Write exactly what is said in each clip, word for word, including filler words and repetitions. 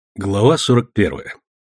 Глава сорок первая.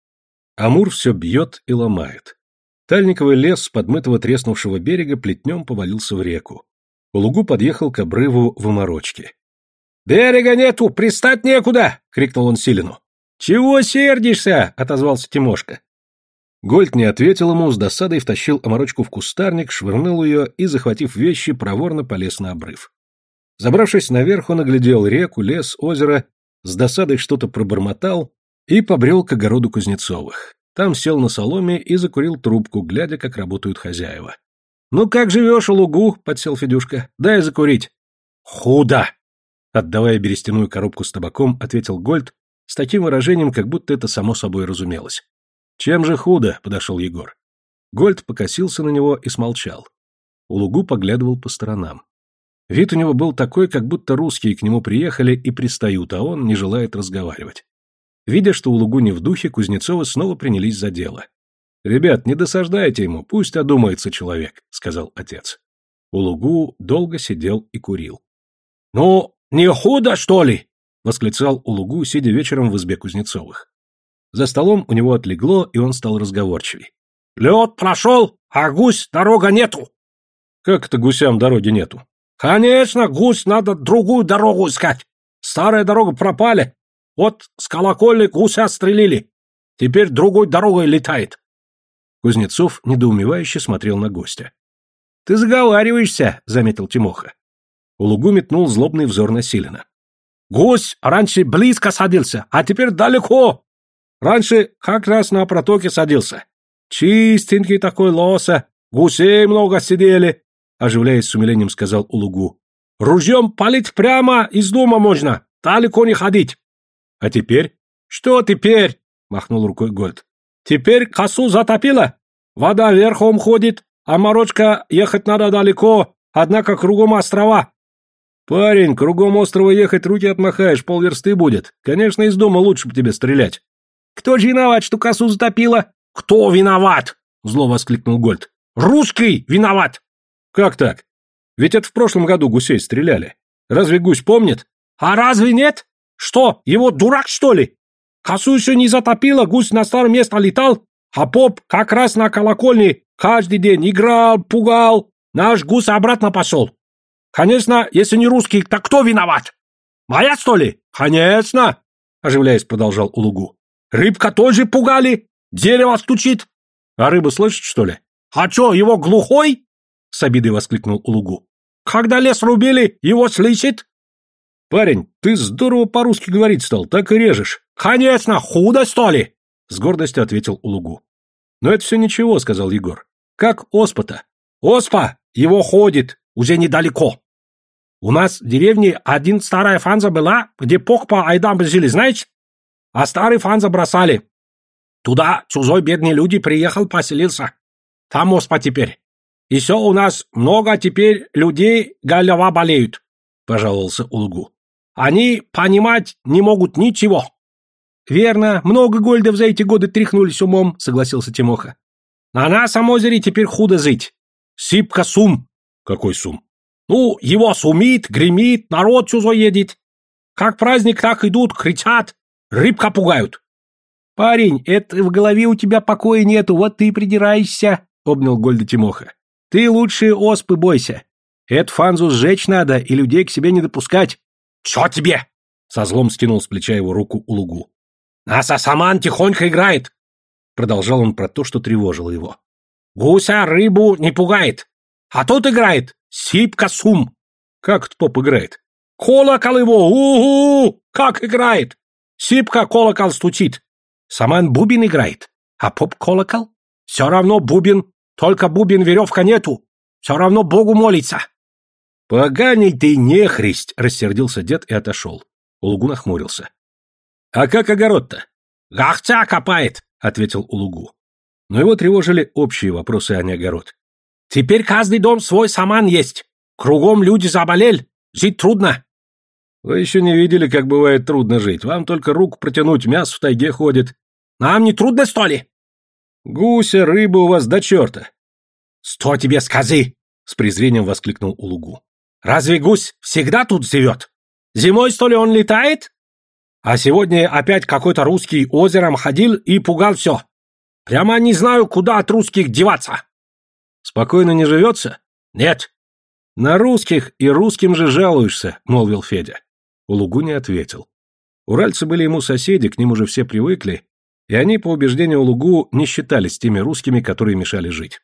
Амур все бьет и ломает. Тальниковый лес с подмытого треснувшего берега плетнем повалился в реку. Улугу подъехал к обрыву в Оморочке. «Берега нету, пристать некуда!» — крикнул он Силину. «Чего сердишься?» — отозвался Тимошка. Гольд не ответил ему, с досадой втащил Оморочку в кустарник, швырнул ее и, захватив вещи, проворно полез на обрыв. Забравшись наверх, он оглядел реку, лес, озеро, с досадой что-то пробормотал и побрел к огороду Кузнецовых. Там сел на соломе и закурил трубку, глядя, как работают хозяева. «Ну как живешь, Улугу?» — подсел Федюшка. «Дай закурить». «Худо!» — отдавая берестяную коробку с табаком, ответил Гольд с таким выражением, как будто это само собой разумелось. «Чем же худо?» — подошел Егор. Гольд покосился на него и смолчал. Улугу поглядывал по сторонам. Вид у него был такой, как будто русские к нему приехали и пристают, а он не желает разговаривать. Видя, что Улугу не в духе, Кузнецовы снова принялись за дело. «Ребят, не досаждайте ему, пусть одумается человек», — сказал отец. Улугу долго сидел и курил. «Ну, не худо, что ли?» — восклицал Улугу, сидя вечером в избе Кузнецовых. За столом у него отлегло, и он стал разговорчивей. «Лед прошел, а гусь дорога нету». «Как это гусям дороги нету?» «Конечно, гусь надо другую дорогу искать. Старая дорога пропали. Вот с колокольни гуся стрелили. Теперь другой дорогой летает». Кузнецов недоумевающе смотрел на гостя. «Ты заговариваешься», — заметил Тимоха. Улугу метнул злобный взор на Силина. «Гусь раньше близко садился, а теперь далеко. Раньше как раз на протоке садился. Чистенький такой лоса, гусей много сидели», — оживляясь с умилением, сказал Улугу. «Ружьем палить прямо из дома можно, далеко не ходить». «А теперь?» «Что теперь?» — махнул рукой Гольд. «Теперь косу затопило. Вода верхом ходит, а Оморочка ехать надо далеко, однако кругом острова». «Парень, кругом острова ехать руки отмахаешь, полверсты будет. Конечно, из дома лучше бы тебе стрелять». «Кто же виноват, что косу затопило?» «Кто виноват?» — зло воскликнул Гольд. «Русский виноват!» «Как так? Ведь это в прошлом году гусей стреляли. Разве гусь помнит?» «А разве нет? Что, его дурак, что ли? Косу еще не затопило, гусь на старое место летал, а поп как раз на колокольне каждый день играл, пугал. Наш гусь обратно пошел. Конечно, если не русский, так кто виноват? Моя, что ли? Конечно!» Оживляясь, продолжал Улугу. «Рыбка тоже пугали, дерево стучит». «А рыба слышит, что ли?» «А что, его глухой?» С обидой воскликнул Улугу. «Когда лес рубили, его слышит?» «Парень, ты здорово по-русски говорить стал, так и режешь». «Конечно, худо, что ли?» С гордостью ответил Улугу. «Но это все ничего», — сказал Егор. «Как оспа-то?» «Оспа, его ходит, уже недалеко. У нас в деревне один старая фанза была, где пох по айдам жили, знаете? А старый фанза бросали. Туда чужой бедный люди приехал, поселился. Там оспа теперь. И все у нас много теперь людей голова болеют», — пожаловался Улугу. «Они понимать не могут ничего». «Верно, много гольдов за эти годы тряхнулись умом», — согласился Тимоха. «На нашем озере теперь худо жить. Сипка сум». «Какой сум?» «Ну, его сумит, гремит, народ чужой едет. Как праздник, так идут, кричат, рыбка пугают». «Парень, это в голове у тебя покоя нету, вот ты и придираешься», — обнял Гольда Тимоха. «Ты лучше оспы бойся. Эту фанзу сжечь надо и людей к себе не допускать». «Чё тебе?» — со злом скинул с плеча его руку Улугу. «Наса саман тихонько играет», — продолжал он про то, что тревожило его. «Гуся рыбу не пугает, а тут играет сипка сум». «Как тут поп играет?» «Колокол его, у-у-у, как играет! Сипка колокол стучит. Саман бубен играет, а поп колокол. Все равно бубен, только бубен веревка нету. Все равно Богу молится». «Поганий ты нехристь!» — рассердился дед и отошел. Улугу нахмурился. «А как огород-то?» «Гахца копает», — ответил Улугу. Но его тревожили общие вопросы, а не огород. «Теперь каждый дом свой саман есть. Кругом люди заболели, жить трудно». «Вы еще не видели, как бывает трудно жить. Вам только руку протянуть, мясо в тайге ходит». «Нам не трудно, что ли?» «Гуся, рыба у вас до черта». «Что тебе сказы?» — с презрением воскликнул Улугу. «Разве гусь всегда тут живет? Зимой, что ли, он летает?» А сегодня опять какой-то русский озером ходил и пугал все. Прямо не знаю, куда от русских деваться. Спокойно не живется? Нет. На русских и русским же жалуешься, молвил Федя. Улугу не ответил. Уральцы были ему соседи, к ним уже все привыкли, и они, по убеждению Улугу, не считались теми русскими, которые мешали жить.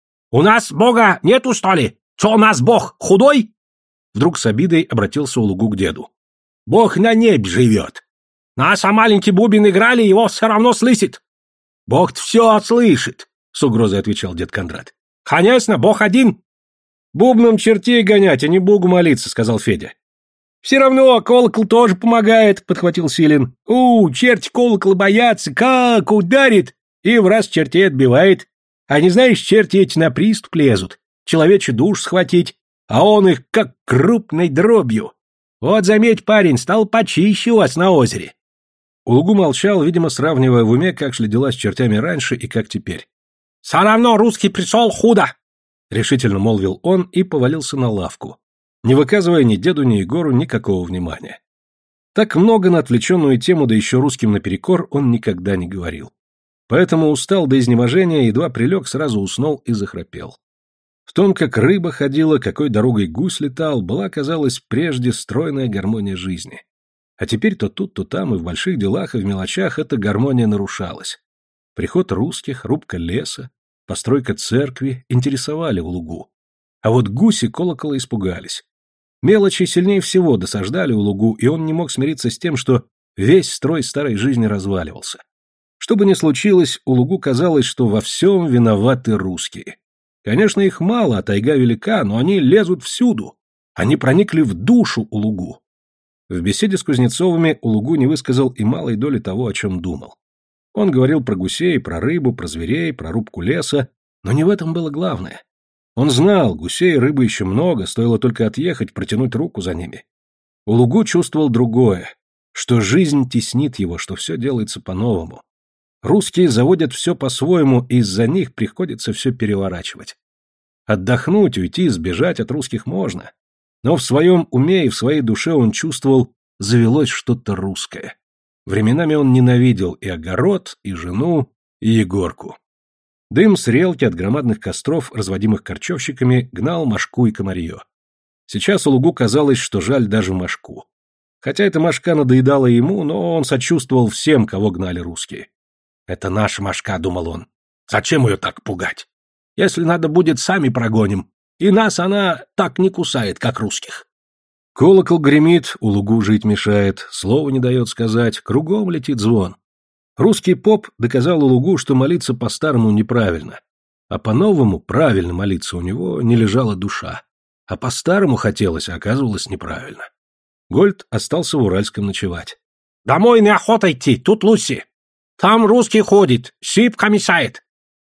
У нас Бога нету, что ли? Что у нас Бог худой? Вдруг с обидой обратился Улугу к деду. Бог на небе живет. Нас а маленький бубен играли, его все равно слышит. Бог все слышит, с угрозой отвечал дед Кондрат. Конечно, Бог один. Бубном чертей гонять, а не Богу молиться, сказал Федя. Все равно колокол тоже помогает, подхватил Силин. У, черти колокол боятся, как ударит, и в раз чертей отбивает. А не знаешь, черти эти на приступ лезут, человечий душ схватить, а он их как крупной дробью. Вот заметь, парень, стал почище у вас на озере. Улугу молчал, видимо, сравнивая в уме, как шли дела с чертями раньше и как теперь. «Все равно русский пришел худо!» — решительно молвил он и повалился на лавку, не выказывая ни деду, ни Егору никакого внимания. Так много на отвлеченную тему, да еще русским наперекор, он никогда не говорил. Поэтому устал до изнеможения, едва прилег, сразу уснул и захрапел. В том, как рыба ходила, какой дорогой гусь летал, была, казалось, прежде стройная гармония жизни. А теперь то тут, то там, и в больших делах, и в мелочах эта гармония нарушалась. Приход русских, рубка леса, постройка церкви интересовали Улугу. А вот гуси колокола испугались. Мелочи сильнее всего досаждали Улугу, и он не мог смириться с тем, что весь строй старой жизни разваливался. Что бы ни случилось, Улугу казалось, что во всем виноваты русские. Конечно, их мало, а тайга велика, но они лезут всюду. Они проникли в душу Улугу. В беседе с Кузнецовыми Улугу не высказал и малой доли того, о чем думал. Он говорил про гусей, про рыбу, про зверей, про рубку леса, но не в этом было главное. Он знал, гусей и рыбы еще много, стоило только отъехать, протянуть руку за ними. Улугу чувствовал другое, что жизнь теснит его, что все делается по-новому. Русские заводят все по-своему, и из-за них приходится все переворачивать. Отдохнуть, уйти, сбежать от русских можно. Но в своем уме и в своей душе он чувствовал, завелось что-то русское. Временами он ненавидел и огород, и жену, и Егорку. Дым с релки от громадных костров, разводимых корчевщиками, гнал мошку и комарье. Сейчас Улугу казалось, что жаль даже мошку. Хотя эта мошка надоедала ему, но он сочувствовал всем, кого гнали русские. «Это наша мошка», — думал он. «Зачем ее так пугать? Если надо будет, сами прогоним. И нас она так не кусает, как русских». Колокол гремит, Улугу жить мешает, слова не дает сказать, кругом летит звон. Русский поп доказал Улугу, что молиться по-старому неправильно, а по-новому правильно молиться у него не лежала душа, а по-старому хотелось, а оказывалось неправильно. Гольд остался в Уральском ночевать. «Домой неохота идти, тут Луси. Там русский ходит, шибко мешает».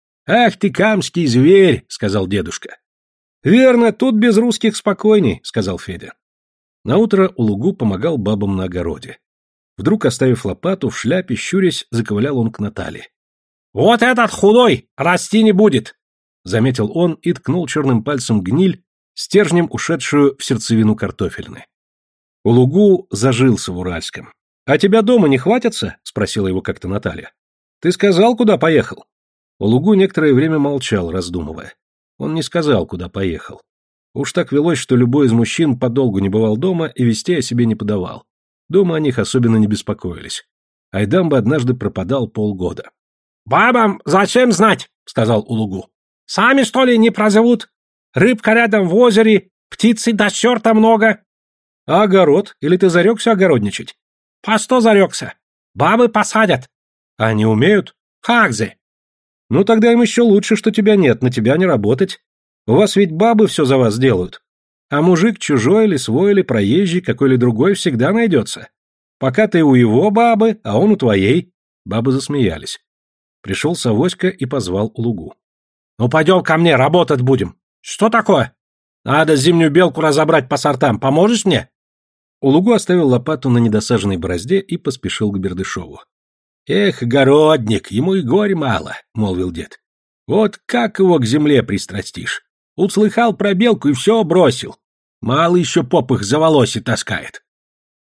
«Ах ты, камский зверь», — сказал дедушка. «Верно, тут без русских спокойней», — сказал Федя. Наутро Улугу помогал бабам на огороде. Вдруг, оставив лопату, в шляпе, щурясь, заковылял он к Наталье. «Вот этот худой расти не будет», — заметил он и ткнул черным пальцем гниль, стержнем ушедшую в сердцевину картофельны. Улугу зажился в Уральском. «А тебя дома не хватятся?» — спросила его как-то Наталья. «Ты сказал, куда поехал?» Улугу некоторое время молчал, раздумывая. Он не сказал, куда поехал. Уж так велось, что любой из мужчин подолгу не бывал дома и вестей о себе не подавал. Дома о них особенно не беспокоились. Айдам бы однажды пропадал полгода. «Бабам зачем знать?» — сказал Улугу. «Сами, что ли, не прозовут? Рыбка рядом в озере, птицы до черта много». «А огород? Или ты зарекся огородничать?» «По что зарекся? Бабы посадят». «А они умеют?» «Как же?» «Ну тогда им еще лучше, что тебя нет, на тебя не работать. У вас ведь бабы все за вас делают. А мужик чужой или свой, или проезжий, какой или другой, всегда найдется. Пока ты у его бабы, а он у твоей». Бабы засмеялись. Пришел Савоська и позвал Улугу. «Ну пойдем ко мне, работать будем». «Что такое?» «Надо зимнюю белку разобрать по сортам. Поможешь мне?» Улугу оставил лопату на недосаженной борозде и поспешил к Бердышеву. «Эх, городник, ему и горя мало», — молвил дед. «Вот как его к земле пристрастишь? Услыхал про белку и все бросил. Мало еще поп их за волосы таскает».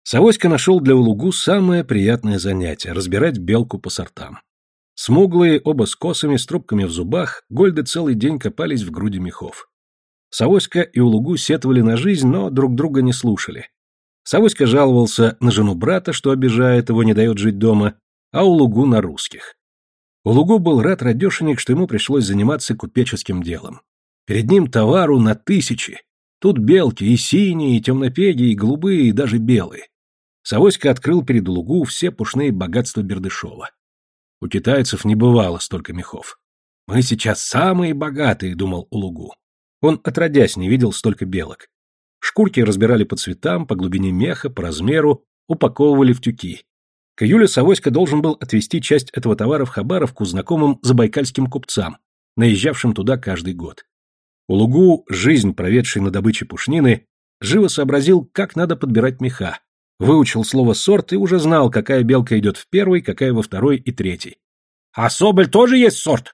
Савоська нашел для Улугу самое приятное занятие — разбирать белку по сортам. Смуглые, оба с косами, с трубками в зубах, гольды целый день копались в груди мехов. Савоська и Улугу сетовали на жизнь, но друг друга не слушали. Савоська жаловался на жену брата, что обижает его, не дает жить дома, а Улугу на русских. Улугу был рад радешенек, что ему пришлось заниматься купеческим делом. Перед ним товару на тысячи. Тут белки и синие, и темнопеги, и голубые, и даже белые. Савоська открыл перед Улугу все пушные богатства Бердышева. У китайцев не бывало столько мехов. «Мы сейчас самые богатые», — думал Улугу. Он отродясь не видел столько белок. Шкурки разбирали по цветам, по глубине меха, по размеру, упаковывали в тюки. К июлю Савоська должен был отвезти часть этого товара в Хабаровку знакомым забайкальским купцам, наезжавшим туда каждый год. Улугу, жизнь проведший на добыче пушнины, живо сообразил, как надо подбирать меха, выучил слово «сорт» и уже знал, какая белка идет в первый, какая во второй и третий. «А соболь тоже есть сорт?»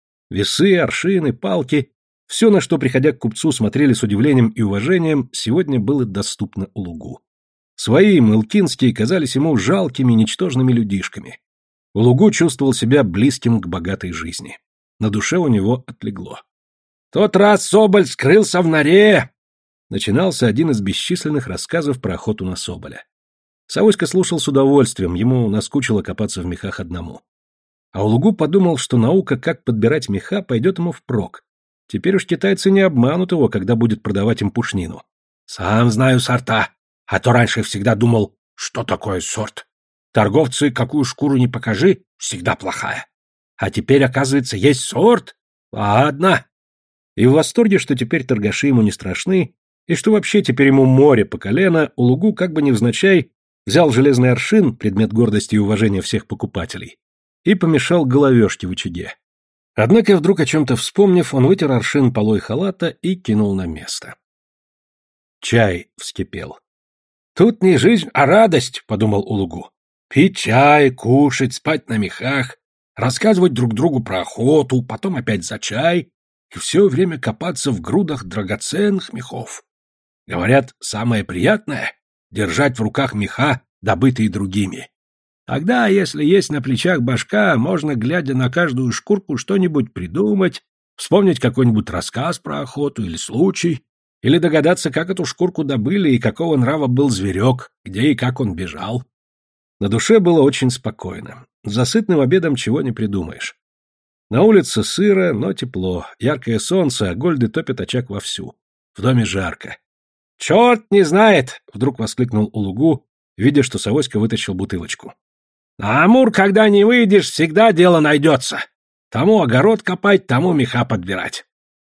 Весы, аршины, палки — все, на что, приходя к купцу, смотрели с удивлением и уважением, сегодня было доступно Улугу. Свои, мылкинские, казались ему жалкими, ничтожными людишками. Улугу чувствовал себя близким к богатой жизни. На душе у него отлегло. «Тот раз соболь скрылся в норе!» Начинался один из бесчисленных рассказов про охоту на соболя. Савоська слушал с удовольствием, ему наскучило копаться в мехах одному. А Улугу подумал, что наука, как подбирать меха, пойдет ему впрок. Теперь уж китайцы не обманут его, когда будет продавать им пушнину. «Сам знаю сорта, а то раньше всегда думал, что такое сорт. Торговцы, какую шкуру ни покажи, всегда плохая. А теперь, оказывается, есть сорт? Ладно». И в восторге, что теперь торгаши ему не страшны, и что вообще теперь ему море по колено, Улугу как бы невзначай взял железный аршин, предмет гордости и уважения всех покупателей, и помешал головешке в очаге. Однако, вдруг о чем-то вспомнив, он вытер аршин полой халата и кинул на место. Чай вскипел. «Тут не жизнь, а радость», — подумал Улугу. «Пить чай, кушать, спать на мехах, рассказывать друг другу про охоту, потом опять за чай и все время копаться в грудах драгоценных мехов. Говорят, самое приятное — держать в руках меха, добытые другими. Тогда, если есть на плечах башка, можно, глядя на каждую шкурку, что-нибудь придумать, вспомнить какой-нибудь рассказ про охоту или случай, или догадаться, как эту шкурку добыли и какого нрава был зверек, где и как он бежал». На душе было очень спокойно. За сытным обедом чего не придумаешь. На улице сыро, но тепло, яркое солнце, а гольды топят очаг вовсю. В доме жарко. «Черт не знает!» — вдруг воскликнул Улугу, видя, что Савоська вытащил бутылочку. «На Амур, когда не выйдешь, всегда дело найдется. Тому огород копать, тому меха подбирать».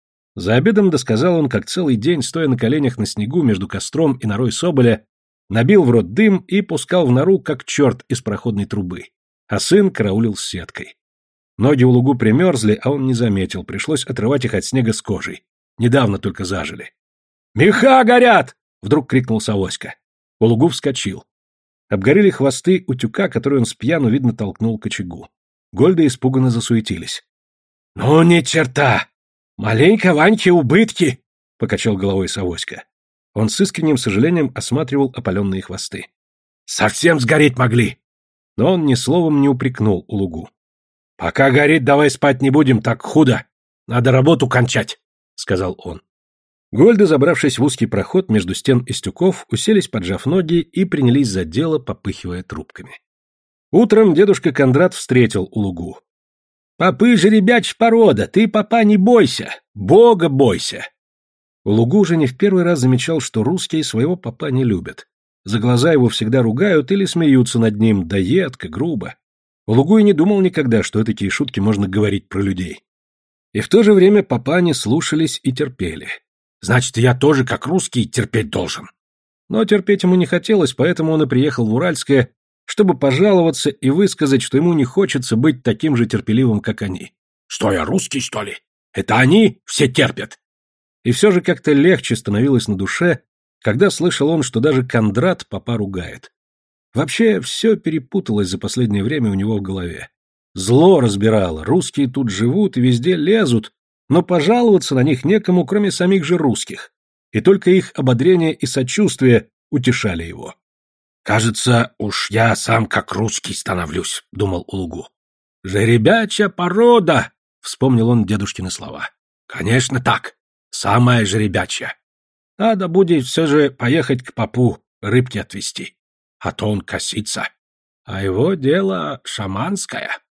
За обедом досказал он, как целый день, стоя на коленях на снегу между костром и норой соболя, набил в рот дым и пускал в нору, как черт из проходной трубы, а сын караулил с сеткой. Ноги Улугу примерзли, а он не заметил, пришлось отрывать их от снега с кожей. Недавно только зажили. «Меха горят!» — вдруг крикнул Савоська. Улугу вскочил. Обгорели хвосты утюга, который он с пьяну, видно, толкнул к очагу. Гольды испуганно засуетились. «Ну, ни черта! Маленько Ваньке убытки!» — покачал головой Савоська. Он с искренним сожалением осматривал опаленные хвосты. «Совсем сгореть могли!» Но он ни словом не упрекнул Улугу. «Пока горит, давай спать не будем, так худо. Надо работу кончать», — сказал он. Гольды, забравшись в узкий проход между стен истюков, уселись, поджав ноги, и принялись за дело, попыхивая трубками. Утром дедушка Кондрат встретил Улугу. «Попы же ребячь порода, ты, папа, не бойся, Бога бойся!» Улугу уже не в первый раз замечал, что русские своего папа не любят. За глаза его всегда ругают или смеются над ним, да едко, грубо. Улугу и не думал никогда, что такие шутки можно говорить про людей. И в то же время папа не слушались и терпели. «Значит, я тоже, как русский, терпеть должен». Но терпеть ему не хотелось, поэтому он и приехал в Уральское, чтобы пожаловаться и высказать, что ему не хочется быть таким же терпеливым, как они. «Что, я русский, что ли? Это они все терпят». И все же как-то легче становилось на душе, когда слышал он, что даже Кондрат папа ругает. Вообще, все перепуталось за последнее время у него в голове. Зло разбирало, русские тут живут и везде лезут, но пожаловаться на них некому, кроме самих же русских, и только их ободрение и сочувствие утешали его. Кажется, уж я сам как русский становлюсь, думал Улугу. Жеребячая порода, вспомнил он дедушкины слова. Конечно так, самая жеребячая. Надо будет все же поехать к попу, рыбки отвезти, а то он косится. А его дело шаманское.